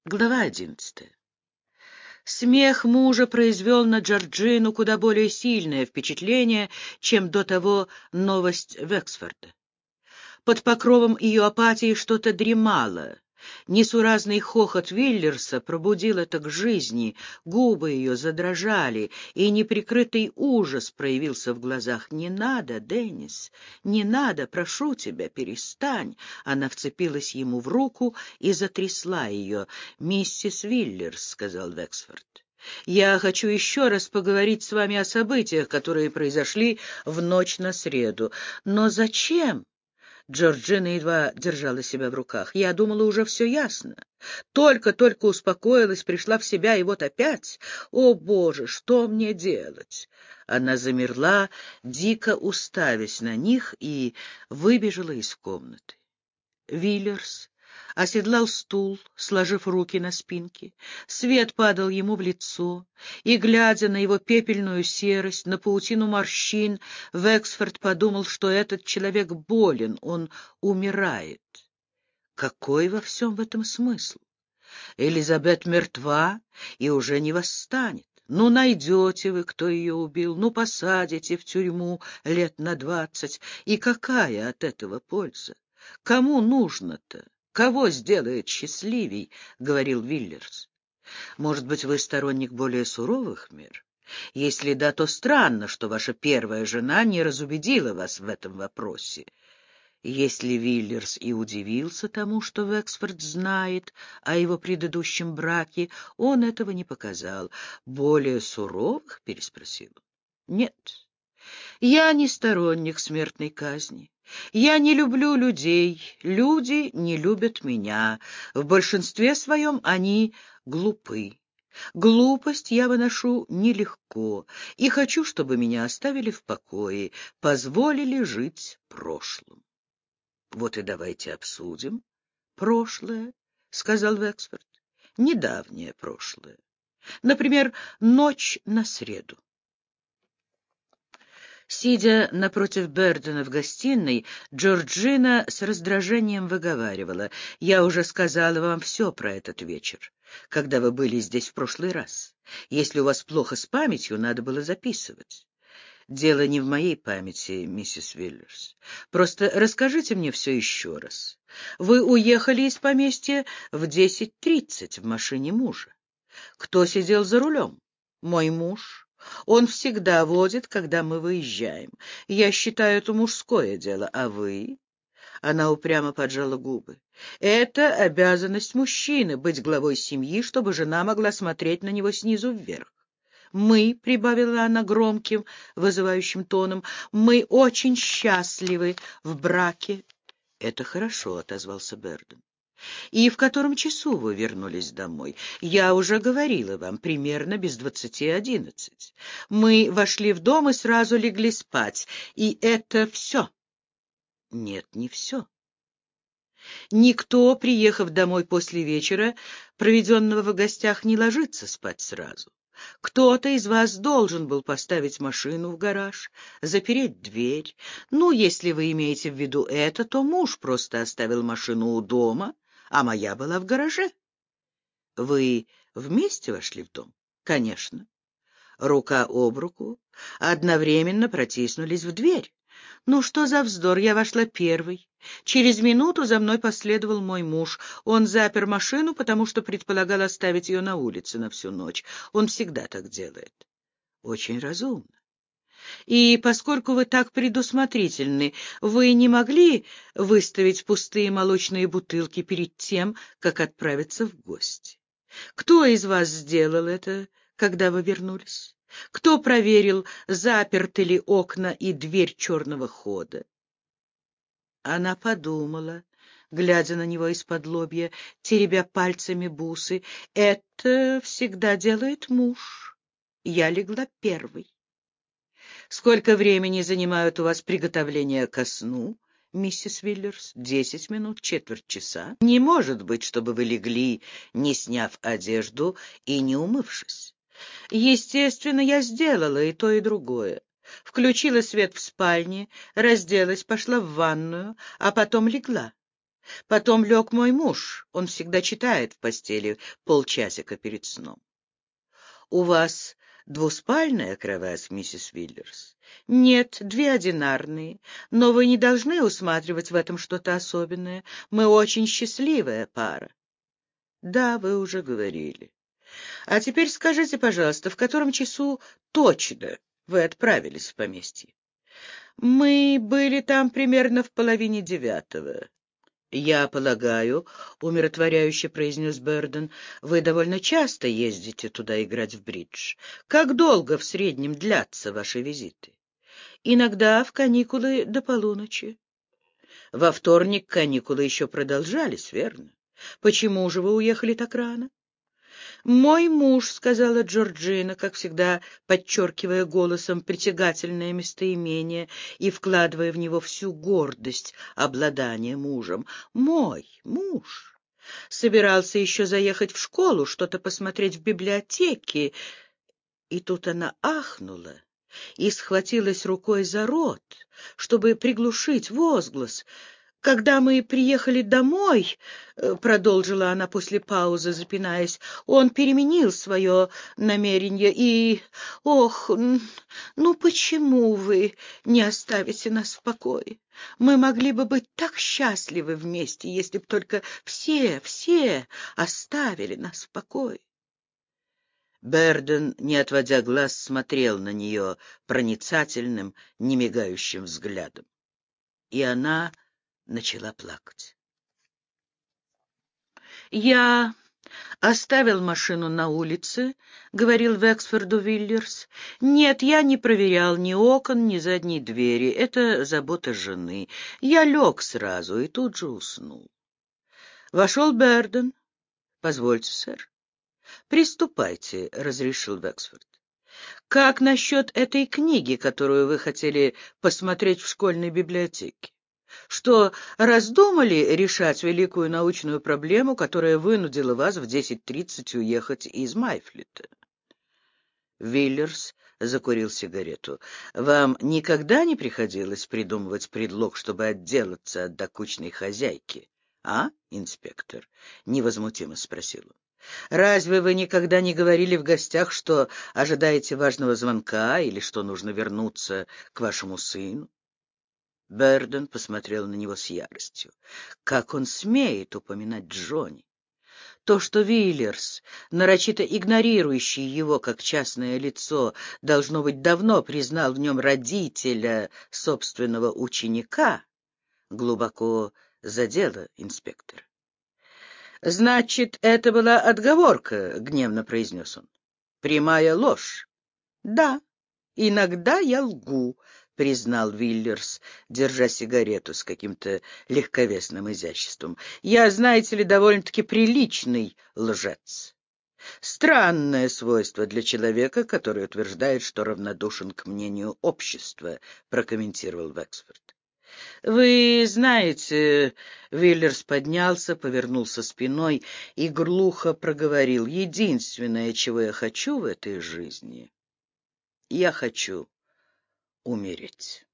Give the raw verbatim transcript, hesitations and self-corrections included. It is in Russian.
Глава одиннадцатая. Смех мужа произвел на Джорджину куда более сильное впечатление, чем до того новость Вексфорда. Под покровом ее апатии что-то дремало. Несуразный хохот Виллерса пробудил это к жизни, губы ее задрожали, и неприкрытый ужас проявился в глазах. «Не надо, Деннис, не надо, прошу тебя, перестань!» Она вцепилась ему в руку и затрясла ее. «Миссис Виллерс», — сказал Вексфорд, — «я хочу еще раз поговорить с вами о событиях, которые произошли в ночь на среду. Но зачем?» Джорджина едва держала себя в руках. «Я думала, уже все ясно. Только-только успокоилась, пришла в себя, и вот опять. О, Боже, что мне делать?» Она замерла, дико уставясь на них, и выбежала из комнаты. Виллерс оседлал стул, сложив руки на спинке. Свет падал ему в лицо, и, глядя на его пепельную серость, на паутину морщин, Вексфорд подумал, что этот человек болен, он умирает. Какой во всем в этом смысл? Элизабет мертва и уже не восстанет. Ну, найдете вы, кто ее убил, ну, посадите в тюрьму лет на двадцать. И какая от этого польза? Кому нужно-то? Кого сделает счастливей? — говорил Виллерс. Может быть, вы сторонник более суровых мер? Если да, то странно, что ваша первая жена не разубедила вас в этом вопросе. Если Виллерс и удивился тому, что Вексфорд знает о его предыдущем браке, он этого не показал. «Более суровых?» — переспросил он. «Нет, я не сторонник смертной казни. Я не люблю людей, люди не любят меня. В большинстве своем они глупы. Глупость я выношу нелегко и хочу, чтобы меня оставили в покое, позволили жить прошлым». «Вот и давайте обсудим прошлое», — сказал Вексфорд. «Недавнее прошлое. Например, ночь на среду». Сидя напротив Бердена в гостиной, Джорджина с раздражением выговаривала: «Я уже сказала вам все про этот вечер, когда вы были здесь в прошлый раз. Если у вас плохо с памятью, надо было записывать». «Дело не в моей памяти, миссис Виллерс. Просто расскажите мне все еще раз. Вы уехали из поместья в десять тридцать в машине мужа. Кто сидел за рулем? Мой муж. Он всегда водит, когда мы выезжаем. Я считаю, это мужское дело. А вы?» Она упрямо поджала губы. «Это обязанность мужчины — быть главой семьи, чтобы жена могла смотреть на него снизу вверх. Мы, — прибавила она громким, вызывающим тоном, — мы очень счастливы в браке». «Это хорошо», — отозвался Берден. «И в котором часу вы вернулись домой?» «Я уже говорила вам, примерно без двадцати одиннадцать. Мы вошли в дом и сразу легли спать. И это все». «Нет, не все. Никто, приехав домой после вечера, проведенного в гостях, не ложится спать сразу. Кто-то из вас должен был поставить машину в гараж, запереть дверь. Ну, если вы имеете в виду это, то муж просто оставил машину у дома, а моя была в гараже». «Вы вместе вошли в дом?» «Конечно». Рука об руку одновременно протиснулись в дверь. «Ну что за вздор? Я вошла первой. Через минуту за мной последовал мой муж. Он запер машину, потому что предполагал оставить ее на улице на всю ночь. Он всегда так делает». «Очень разумно. И поскольку вы так предусмотрительны, вы не могли выставить пустые молочные бутылки перед тем, как отправиться в гости? Кто из вас сделал это, когда вы вернулись? Кто проверил, заперты ли окна и дверь черного хода?» Она подумала, глядя на него из-под лобья, теребя пальцами бусы. «Это всегда делает муж. Я легла первой». «Сколько времени занимают у вас приготовления ко сну, миссис Виллерс?» «Десять минут, четверть часа. Не может быть, чтобы вы легли, не сняв одежду и не умывшись». «Естественно, я сделала и то, и другое. Включила свет в спальне, разделась, пошла в ванную, а потом легла. Потом лег мой муж. Он всегда читает в постели полчасика перед сном. У вас двуспальная кровать, миссис Виллерс? Нет, две одинарные. Но вы не должны усматривать в этом что-то особенное. Мы очень счастливая пара. Да, вы уже говорили. А теперь скажите, пожалуйста, в котором часу точно вы отправились в поместье? Мы были там примерно в половине девятого. «Я полагаю, — умиротворяюще произнес Берден, — вы довольно часто ездите туда играть в бридж. Как долго в среднем длятся ваши визиты?» «Иногда в каникулы до полуночи». «Во вторник каникулы еще продолжались, верно? Почему же вы уехали так рано?» «Мой муж, — сказала Джорджина, как всегда подчеркивая голосом притягательное местоимение и вкладывая в него всю гордость обладания мужем, — мой муж собирался еще заехать в школу, что-то посмотреть в библиотеке». И тут она ахнула и схватилась рукой за рот, чтобы приглушить возглас. «Когда мы приехали домой, — продолжила она после паузы, запинаясь, — он переменил свое намерение и... Ох, ну почему вы не оставите нас в покое? Мы могли бы быть так счастливы вместе, если б только все, все оставили нас в покое». Берден, не отводя глаз, смотрел на нее проницательным, немигающим взглядом. И она начала плакать. «Я оставил машину на улице, — говорил Вексфорду Виллерс. — Нет, я не проверял ни окон, ни задней двери. Это забота жены. Я лег сразу и тут же уснул. Вошел Берден. — Позвольте, сэр. — Приступайте, — разрешил Вексфорд. — Как насчет этой книги, которую вы хотели посмотреть в школьной библиотеке? Что, раздумали решать великую научную проблему, которая вынудила вас в десять тридцать уехать из Майфлита? Виллерс закурил сигарету. Вам никогда не приходилось придумывать предлог, чтобы отделаться от докучной хозяйки? А, инспектор? Невозмутимо спросил он. Разве вы никогда не говорили в гостях, что ожидаете важного звонка или что нужно вернуться к вашему сыну? Берден посмотрел на него с яростью. Как он смеет упоминать Джонни? То, что Виллерс, нарочито игнорирующий его как частное лицо, должно быть, давно признал в нем родителя собственного ученика, глубоко задело инспектора. «Значит, это была отговорка», — гневно произнес он. «Прямая ложь». «Да, иногда я лгу», — признал Виллерс, держа сигарету с каким-то легковесным изяществом. «Я, знаете ли, довольно-таки приличный лжец. Странное свойство для человека, который утверждает, что равнодушен к мнению общества», — прокомментировал Вексфорд. «Вы знаете...» — Виллерс поднялся, повернулся спиной и глухо проговорил. «Единственное, чего я хочу в этой жизни, я хочу умереть».